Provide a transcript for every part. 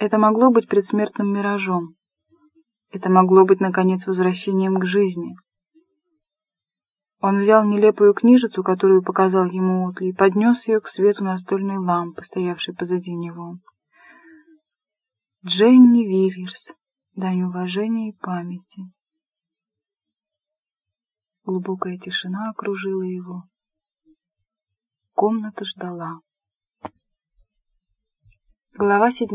Это могло быть предсмертным миражом. Это могло быть, наконец, возвращением к жизни. Он взял нелепую книжицу, которую показал ему Уотли, и поднес ее к свету настольной лампы, стоявшей позади него. Дженни Вильерс. Дань уважения и памяти. Глубокая тишина окружила его. Комната ждала. Глава 7.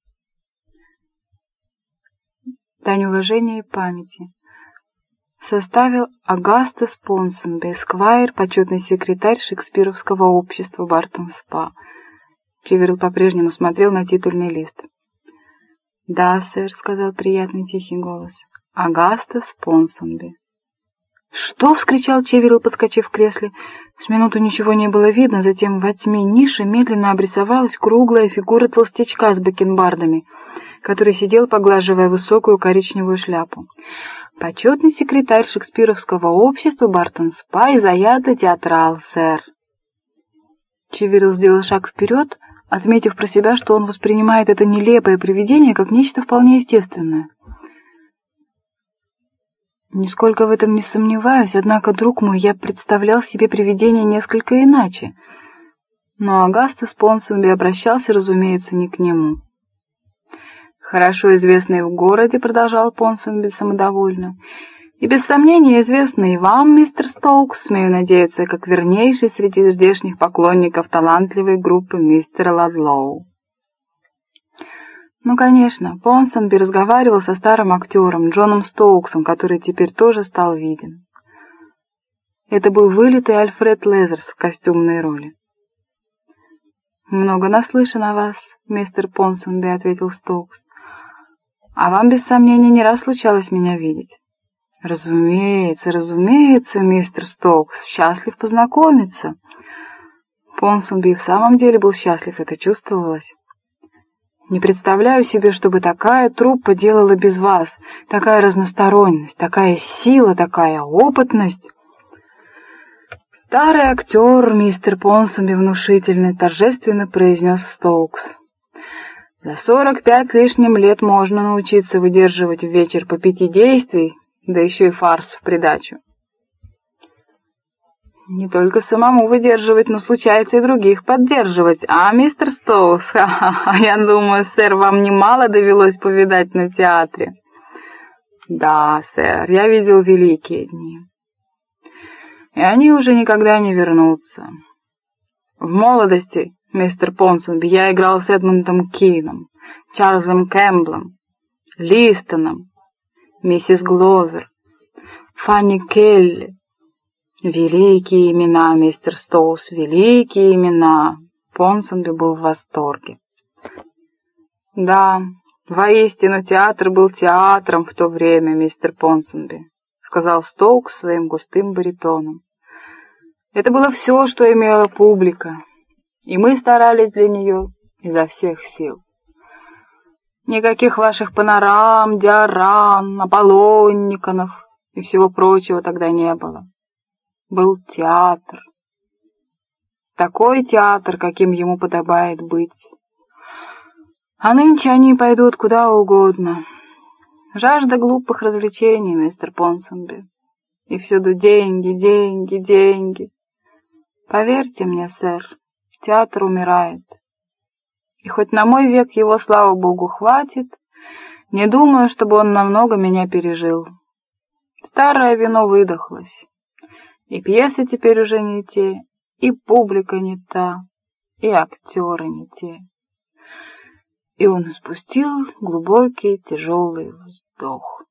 Дань уважения и памяти. Составил Агастес Понсонби, эсквайр, почетный секретарь Шекспировского общества Бартон-Спа. Чиверилл по-прежнему смотрел на титульный лист. «Да, сэр», — сказал приятный тихий голос. «Агастес Понсонби». «Что?» — вскричал Чиверилл, подскочив в кресле. С минуту ничего не было видно, затем во тьме ниши медленно обрисовалась круглая фигура толстячка с бакенбардами, который сидел, поглаживая высокую коричневую шляпу. «Почетный секретарь Шекспировского общества Бартон-Спа и заядлый театрал, сэр». Чиверилл сделал шаг вперед, отметив про себя, что он воспринимает это нелепое привидение как нечто вполне естественное. «Нисколько в этом не сомневаюсь, однако, друг мой, я представлял себе привидение несколько иначе». Но Агастес Понсонби обращался, разумеется, не к нему. «Хорошо известный в городе», — продолжал Понсонби самодовольно, «и без сомнения известный и вам, мистер Стоукс, смею надеяться, как вернейший среди здешних поклонников талантливой группы мистера Ладлоу». Ну, конечно, Понсонби разговаривал со старым актером Джоном Стоуксом, который теперь тоже стал виден. Это был вылитый Альфред Лезерс в костюмной роли. «Много наслышан о вас, мистер Понсонби», — ответил Стоукс. «А вам, без сомнения, не раз случалось меня видеть». «Разумеется, разумеется, мистер Стоукс, счастлив познакомиться». Понсонби в самом деле был счастлив, это чувствовалось. «Не представляю себе, чтобы такая труппа делала без вас, такая разносторонность, такая сила, такая опытность». «Старый актер, мистер Понсонби, внушительный, торжественно произнес Стоукс. За 45 с лишним лет можно научиться выдерживать в вечер по 5 действий, да еще и фарс в придачу. Не только самому выдерживать, но случается и других поддерживать. А, мистер Стоукс, ха-ха-ха, я думаю, сэр, вам немало довелось повидать на театре». «Да, сэр, я видел великие дни. И они уже никогда не вернутся. В молодости, мистер Понсонби, я играл с Эдмундом Кином, Чарльзом Кэмпбеллом, Листоном, миссис Гловер, Фанни Келли. Великие имена, мистер Стоукс, великие имена». Понсонби был в восторге. «Да, воистину, театр был театром в то время, мистер Понсонби», — сказал Стоукс своим густым баритоном. «Это было все, что имела публика, и мы старались для нее изо всех сил. Никаких ваших панорам, диорам, Аполлониконов и всего прочего тогда не было. Был театр. Такой театр, каким ему подобает быть. А нынче они пойдут куда угодно. Жажда глупых развлечений, мистер Понсонби. И всюду деньги, деньги, деньги. Поверьте мне, сэр, театр умирает. И хоть на мой век его, слава богу, хватит, не думаю, чтобы он намного меня пережил. Старое вино выдохлось. И пьесы теперь уже не те, и публика не та, и актеры не те». И он испустил глубокий, тяжелый вздох.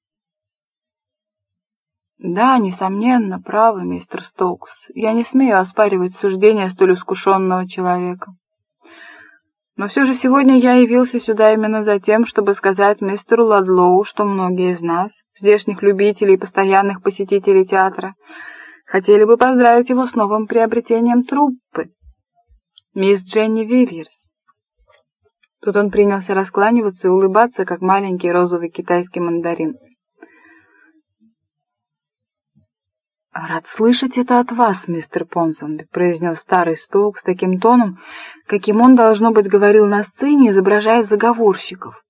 «Да, несомненно, правы, мистер Стоукс. Я не смею оспаривать суждения столь искушенного человека. Но все же сегодня я явился сюда именно за тем, чтобы сказать мистеру Ладлоу, что многие из нас, здешних любителей и постоянных посетителей театра, хотели бы поздравить его с новым приобретением труппы. Мисс Дженни Вильерс». Тут он принялся раскланиваться и улыбаться, как маленький розовый китайский мандарин. «Рад слышать это от вас, мистер Понсонби», — произнес старый Стоук с таким тоном, каким он, должно быть, говорил на сцене, изображая заговорщиков.